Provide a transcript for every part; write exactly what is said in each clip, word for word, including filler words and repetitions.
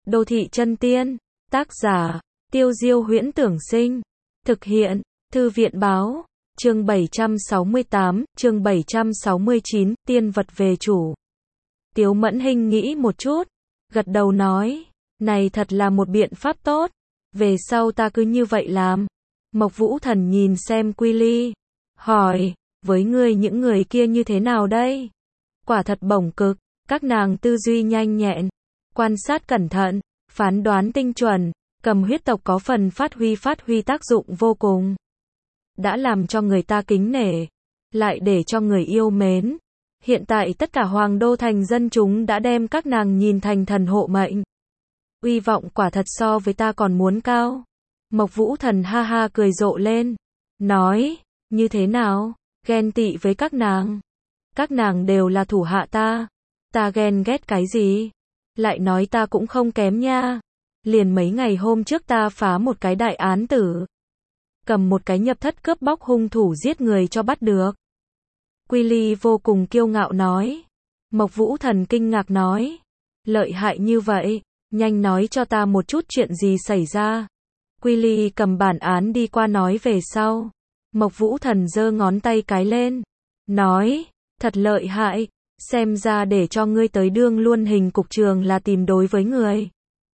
Đô thị chân tiên, tác giả, Tiêu Diêu Huyễn Tưởng Sinh, thực hiện, Thư viện Báo, chương bảy trăm sáu mươi tám, chương bảy trăm sáu mươi chín, tiên vật về chủ. Tiếu Mẫn Hinh nghĩ một chút, gật đầu nói, này thật là một biện pháp tốt, về sau ta cứ như vậy làm. Mộc Vũ Thần nhìn xem Quy Ly, hỏi, với ngươi những người kia như thế nào đây? Quả thật bổng cực, các nàng tư duy nhanh nhẹn, quan sát cẩn thận, phán đoán tinh chuẩn, cầm huyết tộc có phần phát huy phát huy tác dụng vô cùng. Đã làm cho người ta kính nể, lại để cho người yêu mến. Hiện tại tất cả Hoàng Đô thành dân chúng đã đem các nàng nhìn thành thần hộ mệnh. Uy vọng quả thật so với ta còn muốn cao. Mộc Vũ Thần ha ha cười rộ lên, nói, như thế nào, ghen tị với các nàng? Các nàng đều là thủ hạ ta, ta ghen ghét cái gì? Lại nói ta cũng không kém nha. Liền mấy ngày hôm trước ta phá một cái đại án tử, cầm một cái nhập thất cướp bóc hung thủ giết người cho bắt được. Quy Ly vô cùng kiêu ngạo nói. Mộc Vũ Thần kinh ngạc nói, lợi hại như vậy, nhanh nói cho ta một chút chuyện gì xảy ra. Quy Ly cầm bản án đi qua nói về sau. Mộc Vũ Thần giơ ngón tay cái lên, nói, thật lợi hại, xem ra để cho ngươi tới đương luôn hình cục trường là tìm đối với người.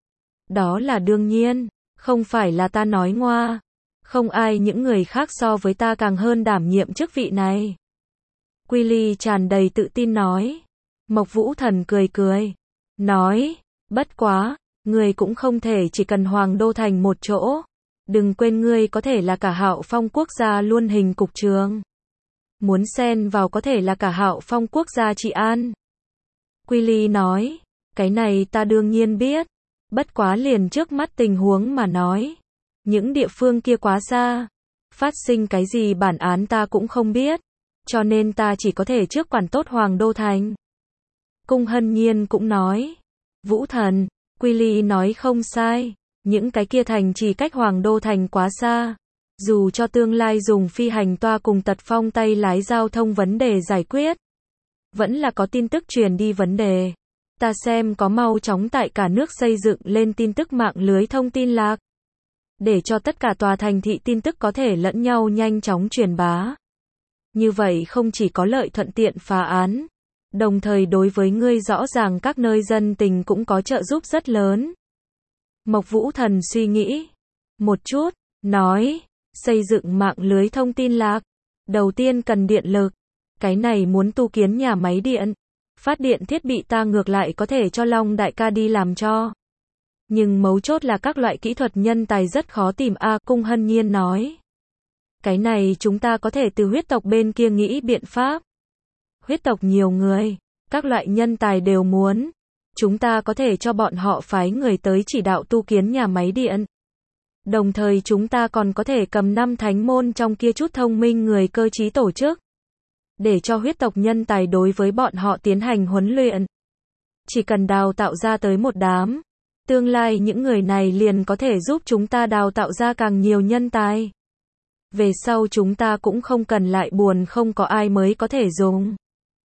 Đó là đương nhiên, không phải là ta nói ngoa, không ai những người khác so với ta càng hơn đảm nhiệm chức vị này. Quy Ly tràn đầy tự tin nói. Mộc Vũ Thần cười cười, nói, bất quá, ngươi cũng không thể chỉ cần Hoàng Đô thành một chỗ, đừng quên ngươi có thể là cả Hạo Phong quốc gia luôn hình cục trường. Muốn xen vào có thể là cả Hạo Phong quốc gia trị an. Quy Ly nói, cái này ta đương nhiên biết, bất quá liền trước mắt tình huống mà nói, những địa phương kia quá xa, phát sinh cái gì bản án ta cũng không biết, cho nên ta chỉ có thể trước quản tốt Hoàng Đô thành. Cung Hân Nhiên cũng nói, Vũ Thần, Quy Ly nói không sai, những cái kia thành chỉ cách Hoàng Đô thành quá xa, dù cho tương lai dùng phi hành toa cùng Tật Phong tay lái giao thông vấn đề giải quyết, vẫn là có tin tức truyền đi vấn đề. Ta xem có mau chóng tại cả nước xây dựng lên tin tức mạng lưới thông tin lạc, để cho tất cả tòa thành thị tin tức có thể lẫn nhau nhanh chóng truyền bá. Như vậy không chỉ có lợi thuận tiện phá án, đồng thời đối với ngươi rõ ràng các nơi dân tình cũng có trợ giúp rất lớn. Mộc Vũ Thần suy nghĩ một chút, nói, xây dựng mạng lưới thông tin lạc, đầu tiên cần điện lực, cái này muốn tu kiến nhà máy điện, phát điện thiết bị ta ngược lại có thể cho Long đại ca đi làm cho. Nhưng mấu chốt là các loại kỹ thuật nhân tài rất khó tìm a. Cung Hân Nhiên nói. Cái này chúng ta có thể từ huyết tộc bên kia nghĩ biện pháp. Huyết tộc nhiều người, các loại nhân tài đều muốn. Chúng ta có thể cho bọn họ phái người tới chỉ đạo tu kiến nhà máy điện. Đồng thời chúng ta còn có thể cầm năm thánh môn trong kia chút thông minh người cơ trí tổ chức, để cho huyết tộc nhân tài đối với bọn họ tiến hành huấn luyện. Chỉ cần đào tạo ra tới một đám, tương lai những người này liền có thể giúp chúng ta đào tạo ra càng nhiều nhân tài. Về sau chúng ta cũng không cần lại buồn không có ai mới có thể dùng.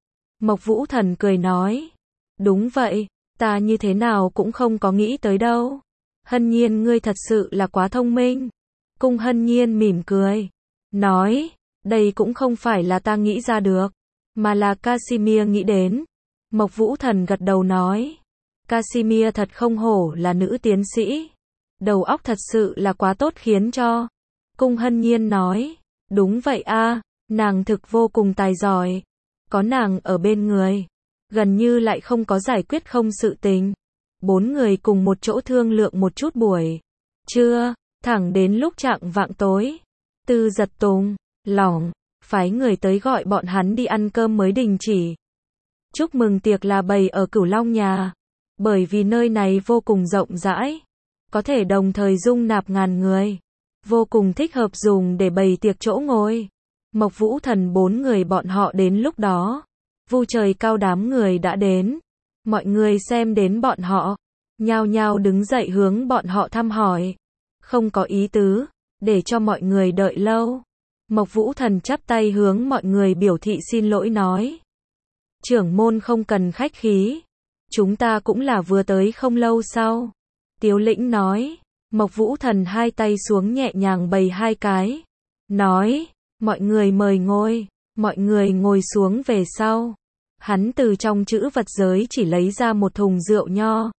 Mộc Vũ Thần cười nói, đúng vậy, ta như thế nào cũng không có nghĩ tới đâu. Hân Nhiên ngươi thật sự là quá thông minh. Cung Hân Nhiên mỉm cười, nói, đây cũng không phải là ta nghĩ ra được, mà là Casimir nghĩ đến. Mộc Vũ Thần gật đầu nói, Casimir thật không hổ là nữ tiến sĩ, đầu óc thật sự là quá tốt khiến cho. Cung Hân Nhiên nói, đúng vậy a, nàng thực vô cùng tài giỏi, có nàng ở bên người, gần như lại không có giải quyết không sự tình. Bốn người cùng một chỗ thương lượng một chút buổi trưa, thẳng đến lúc chạng vạng tối, Tư Giật Tùng, Lỏng, phái người tới gọi bọn hắn đi ăn cơm mới đình chỉ. Chúc mừng tiệc là bày ở Cửu Long nhà, bởi vì nơi này vô cùng rộng rãi, có thể đồng thời dung nạp ngàn người, vô cùng thích hợp dùng để bày tiệc chỗ ngồi. Mộc Vũ Thần bốn người bọn họ đến lúc đó, vu trời cao đám người đã đến, mọi người xem đến bọn họ, nhao nhao đứng dậy hướng bọn họ thăm hỏi, không có ý tứ, để cho mọi người đợi lâu. Mộc Vũ Thần chắp tay hướng mọi người biểu thị xin lỗi nói, trưởng môn không cần khách khí, chúng ta cũng là vừa tới không lâu sau, Tiếu Lĩnh nói. Mộc Vũ Thần hai tay xuống nhẹ nhàng bày hai cái. Nói, mọi người mời ngồi, mọi người ngồi xuống về sau. Hắn từ trong trữ vật giới chỉ lấy ra một thùng rượu nho.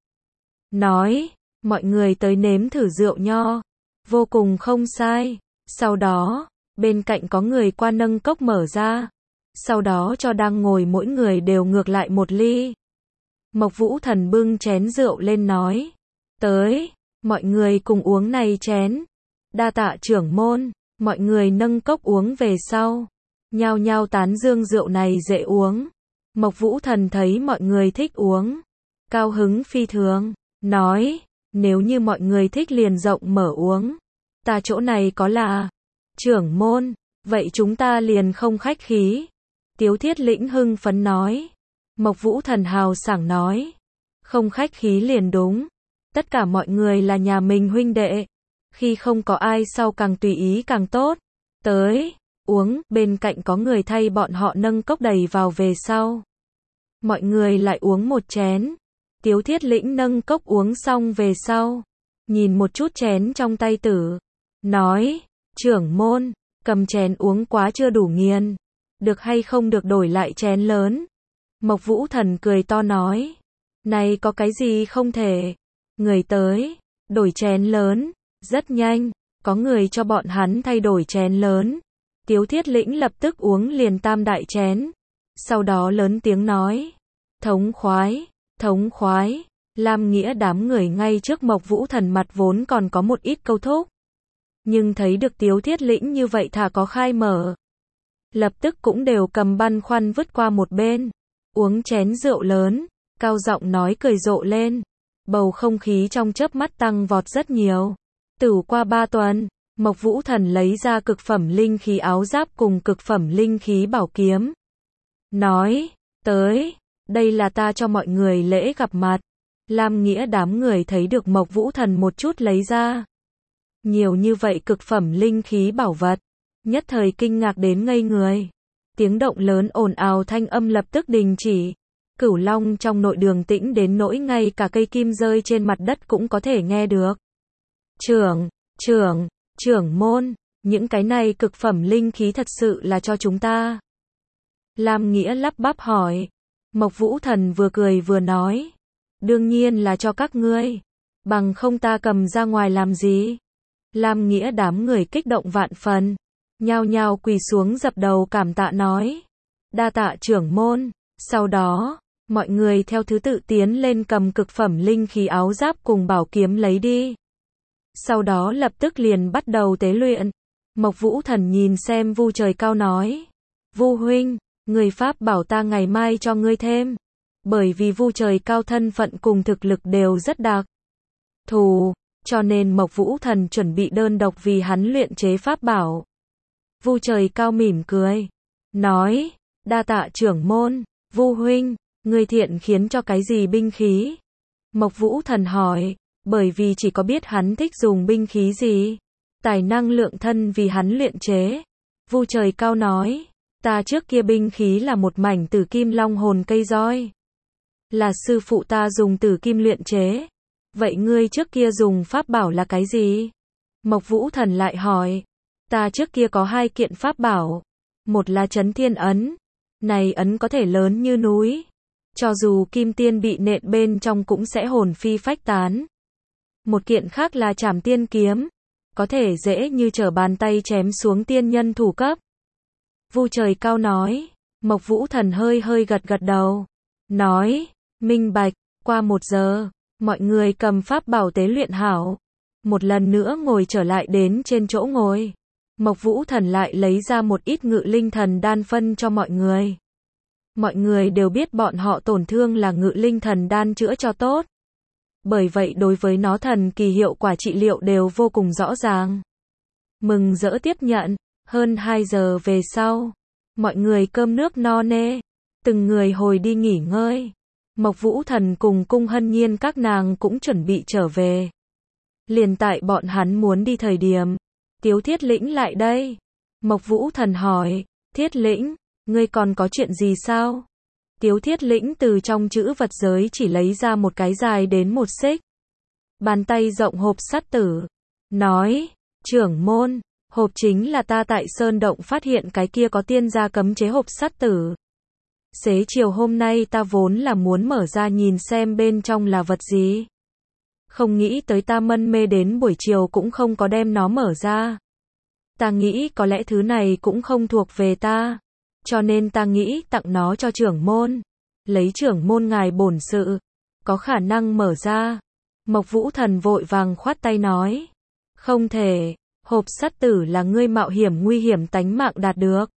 Nói, mọi người tới nếm thử rượu nho. Vô cùng không sai. Sau đó, bên cạnh có người qua nâng cốc mở ra. Sau đó cho đang ngồi mỗi người đều ngược lại một ly. Mộc Vũ Thần bưng chén rượu lên nói. Tới, mọi người cùng uống này chén. Đa tạ trưởng môn, mọi người nâng cốc uống về sau. Nhao nhao tán dương rượu này dễ uống. Mộc Vũ Thần thấy mọi người thích uống. Cao hứng phi thường, nói, nếu như mọi người thích liền rộng mở uống. Ta chỗ này có là trưởng môn, vậy chúng ta liền không khách khí. Tiếu Thiết Lĩnh hưng phấn nói. Mộc Vũ Thần hào sảng nói. Không khách khí liền đúng. Tất cả mọi người là nhà mình huynh đệ. Khi không có ai sau càng tùy ý càng tốt. Tới, uống, bên cạnh có người thay bọn họ nâng cốc đầy vào về sau. Mọi người lại uống một chén. Tiếu Thiết Lĩnh nâng cốc uống xong về sau. Nhìn một chút chén trong tay tử. Nói, trưởng môn, cầm chén uống quá chưa đủ nghiền. Được hay không được đổi lại chén lớn. Mộc Vũ Thần cười to nói. Này có cái gì không thể. Người tới, đổi chén lớn. Rất nhanh, có người cho bọn hắn thay đổi chén lớn. Tiếu Thiết Lĩnh lập tức uống liền tam đại chén. Sau đó lớn tiếng nói. Thống khoái, thống khoái. Lam Nghĩa đám người ngay trước Mộc Vũ Thần mặt vốn còn có một ít câu thúc. Nhưng thấy được Tiếu Thiết Lĩnh như vậy thà có khai mở. Lập tức cũng đều cầm băn khoăn vứt qua một bên. Uống chén rượu lớn, cao giọng nói cười rộ lên. Bầu không khí trong chớp mắt tăng vọt rất nhiều. Tử qua ba tuần, Mộc Vũ Thần lấy ra cực phẩm linh khí áo giáp cùng cực phẩm linh khí bảo kiếm. Nói, tới, đây là ta cho mọi người lễ gặp mặt. Lam Nghĩa đám người thấy được Mộc Vũ Thần một chút lấy ra. Nhiều như vậy cực phẩm linh khí bảo vật. Nhất thời kinh ngạc đến ngây người. Tiếng động lớn ồn ào thanh âm lập tức đình chỉ. Cửu Long trong nội đường tĩnh đến nỗi ngay cả cây kim rơi trên mặt đất cũng có thể nghe được. Trưởng, trưởng, trưởng môn, những cái này cực phẩm linh khí thật sự là cho chúng ta. Lam Nghĩa lắp bắp hỏi. Mộc Vũ Thần vừa cười vừa nói. Đương nhiên là cho các ngươi. Bằng không ta cầm ra ngoài làm gì. Lam Nghĩa đám người kích động vạn phần. Nhao nhao quỳ xuống dập đầu cảm tạ nói. Đa tạ trưởng môn. Sau đó, mọi người theo thứ tự tiến lên cầm cực phẩm linh khí áo giáp cùng bảo kiếm lấy đi. Sau đó lập tức liền bắt đầu tế luyện. Mộc Vũ Thần nhìn xem Vu Trời Cao nói. Vu huynh, người pháp bảo ta ngày mai cho ngươi thêm. Bởi vì Vu Trời Cao thân phận cùng thực lực đều rất đặc thù, cho nên Mộc Vũ Thần chuẩn bị đơn độc vì hắn luyện chế pháp bảo. Vu Trời Cao mỉm cười, nói, đa tạ trưởng môn, Vu huynh, ngươi thiện khiến cho cái gì binh khí? Mộc Vũ Thần hỏi, bởi vì chỉ có biết hắn thích dùng binh khí gì, tài năng lượng thân vì hắn luyện chế. Vu Trời Cao nói, ta trước kia binh khí là một mảnh tử kim long hồn cây roi. Là sư phụ ta dùng tử kim luyện chế. Vậy ngươi trước kia dùng pháp bảo là cái gì? Mộc Vũ Thần lại hỏi. Ta trước kia có hai kiện pháp bảo. Một là Chấn Thiên Ấn. Này ấn có thể lớn như núi. Cho dù kim tiên bị nện bên trong cũng sẽ hồn phi phách tán. Một kiện khác là Trảm Tiên Kiếm. Có thể dễ như trở bàn tay chém xuống tiên nhân thủ cấp. Vu Trời Cao nói. Mộc Vũ Thần hơi hơi gật gật đầu. Nói, minh bạch, qua một giờ, mọi người cầm pháp bảo tế luyện hảo. Một lần nữa ngồi trở lại đến trên chỗ ngồi. Mộc Vũ Thần lại lấy ra một ít ngự linh thần đan phân cho mọi người. Mọi người đều biết bọn họ tổn thương là ngự linh thần đan chữa cho tốt. Bởi vậy đối với nó thần kỳ hiệu quả trị liệu đều vô cùng rõ ràng. Mừng rỡ tiếp nhận, hơn hai giờ về sau, mọi người cơm nước no nê, từng người hồi đi nghỉ ngơi. Mộc Vũ Thần cùng Cung Hân Nhiên các nàng cũng chuẩn bị trở về. Liền tại bọn hắn muốn đi thời điểm, Tiếu Thiết Lĩnh lại đây. Mộc Vũ Thần hỏi, Thiết Lĩnh, ngươi còn có chuyện gì sao? Tiếu Thiết Lĩnh từ trong chữ vật giới chỉ lấy ra một cái dài đến một xích. bàn tay rộng hộp sắt tử. Nói, trưởng môn, hộp chính là ta tại Sơn Động phát hiện cái kia có tiên gia cấm chế hộp sắt tử. Xế chiều hôm nay ta vốn là muốn mở ra nhìn xem bên trong là vật gì. Không nghĩ tới ta mân mê đến buổi chiều cũng không có đem nó mở ra. Ta nghĩ có lẽ thứ này cũng không thuộc về ta. Cho nên ta nghĩ tặng nó cho trưởng môn. Lấy trưởng môn ngài bổn sự. Có khả năng mở ra. Mộc Vũ Thần vội vàng khoát tay nói. Không thể. Hộp sắt tử là ngươi mạo hiểm nguy hiểm tánh mạng đạt được.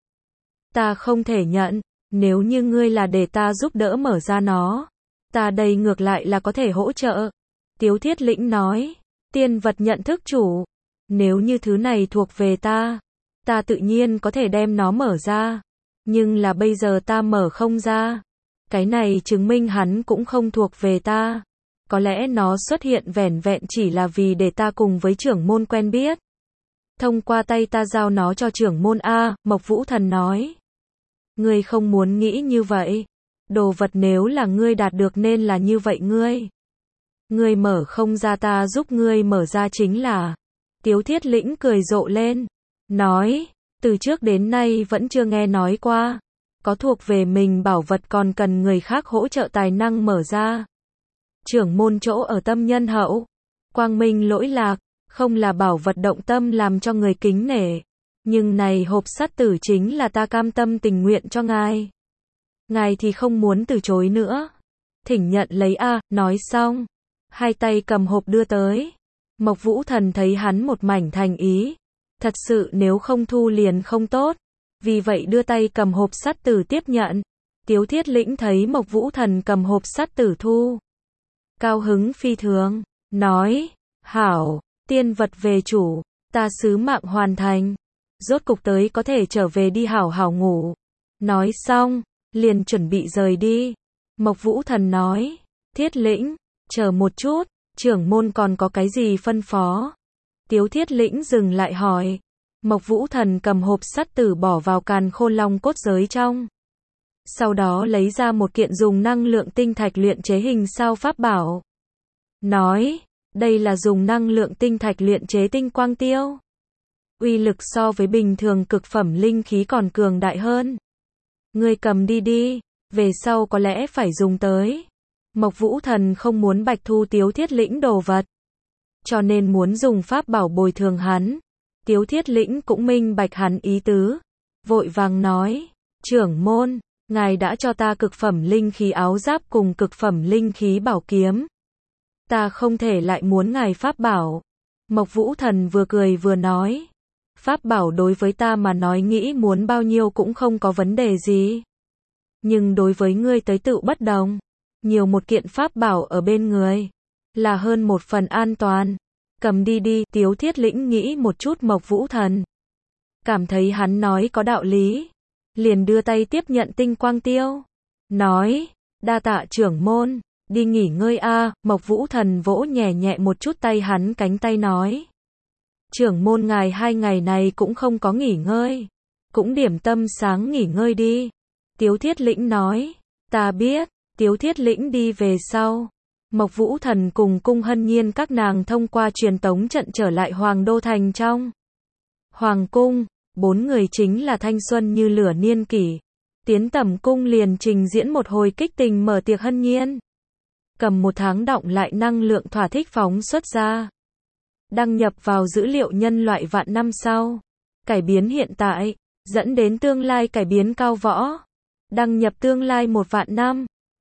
Ta không thể nhận. Nếu như ngươi là để ta giúp đỡ mở ra nó. Ta đây ngược lại là có thể hỗ trợ. Tiếu Thiết Lĩnh nói. Tiên vật nhận thức chủ. Nếu như thứ này thuộc về ta. Ta tự nhiên có thể đem nó mở ra. Nhưng là bây giờ ta mở không ra. Cái này chứng minh hắn cũng không thuộc về ta. Có lẽ nó xuất hiện vẻn vẹn chỉ là vì để ta cùng với trưởng môn quen biết. Thông qua tay ta giao nó cho trưởng môn A, Mộc Vũ Thần nói. Ngươi không muốn nghĩ như vậy. Đồ vật nếu là ngươi đạt được nên là như vậy ngươi. Ngươi mở không ra ta giúp ngươi mở ra chính là. Tiếu Thiết Lĩnh cười rộ lên. Nói, từ trước đến nay vẫn chưa nghe nói qua. Có thuộc về mình bảo vật còn cần người khác hỗ trợ tài năng mở ra. Trưởng môn chỗ ở tâm nhân hậu. Quang minh lỗi lạc. Không là bảo vật động tâm làm cho người kính nể. Nhưng này hộp sắt tử chính là ta cam tâm tình nguyện cho ngài. Ngài thì không muốn từ chối nữa. Thỉnh nhận lấy a, nói xong. Hai tay cầm hộp đưa tới. Mộc Vũ Thần thấy hắn một mảnh thành ý. Thật sự nếu không thu liền không tốt. Vì vậy đưa tay cầm hộp sắt tử tiếp nhận. Tiếu Thiết Lĩnh thấy Mộc Vũ Thần cầm hộp sắt tử thu. Cao hứng phi thường. Nói. Hảo. Tiên vật về chủ. Ta sứ mạng hoàn thành. Rốt cục tới có thể trở về đi hảo hảo ngủ. Nói xong. Liền chuẩn bị rời đi. Mộc Vũ Thần nói. Thiết Lĩnh. Chờ một chút. Trưởng môn còn có cái gì phân phó? Tiếu Thiết Lĩnh dừng lại hỏi. Mộc Vũ Thần cầm hộp sắt tử bỏ vào càn khôn long cốt giới trong. Sau đó lấy ra một kiện dùng năng lượng tinh thạch luyện chế hình sao pháp bảo. Nói, đây là dùng năng lượng tinh thạch luyện chế tinh quang tiêu. Uy lực so với bình thường cực phẩm linh khí còn cường đại hơn. Ngươi cầm đi đi, về sau có lẽ phải dùng tới. Mộc Vũ Thần không muốn bạch thu Tiếu Thiết Lĩnh đồ vật. Cho nên muốn dùng pháp bảo bồi thường hắn. Tiếu Thiết Lĩnh cũng minh bạch hắn ý tứ. Vội vàng nói, trưởng môn, ngài đã cho ta cực phẩm linh khí áo giáp cùng cực phẩm linh khí bảo kiếm. Ta không thể lại muốn ngài pháp bảo. Mộc Vũ Thần vừa cười vừa nói. Pháp bảo đối với ta mà nói nghĩ muốn bao nhiêu cũng không có vấn đề gì. Nhưng đối với ngươi tới tự bất đồng. Nhiều một kiện pháp bảo ở bên người. Là hơn một phần an toàn. Cầm đi đi, Tiếu Thiết Lĩnh nghĩ một chút Mộc Vũ Thần. Cảm thấy hắn nói có đạo lý. Liền đưa tay tiếp nhận tinh quang tiêu. Nói, đa tạ trưởng môn, đi nghỉ ngơi a. Mộc Vũ Thần vỗ nhẹ nhẹ một chút tay hắn cánh tay nói. Trưởng môn ngài hai ngày này cũng không có nghỉ ngơi. Cũng điểm tâm sáng nghỉ ngơi đi. Tiếu Thiết Lĩnh nói, ta biết. Tiếu Thiết Lĩnh đi về sau. Mộc Vũ Thần cùng Cung Hân Nhiên các nàng thông qua truyền tống trận trở lại Hoàng Đô Thành trong. Hoàng Cung, bốn người chính là thanh xuân như lửa niên kỷ. Tiến Tẩm Cung liền trình diễn một hồi kích tình mở tiệc hân nhiên. Cầm một tháng đọng lại năng lượng thỏa thích phóng xuất ra. Đăng nhập vào dữ liệu nhân loại vạn năm sau. Cải biến hiện tại, dẫn đến tương lai cải biến cao võ. Đăng nhập tương lai một vạn năm.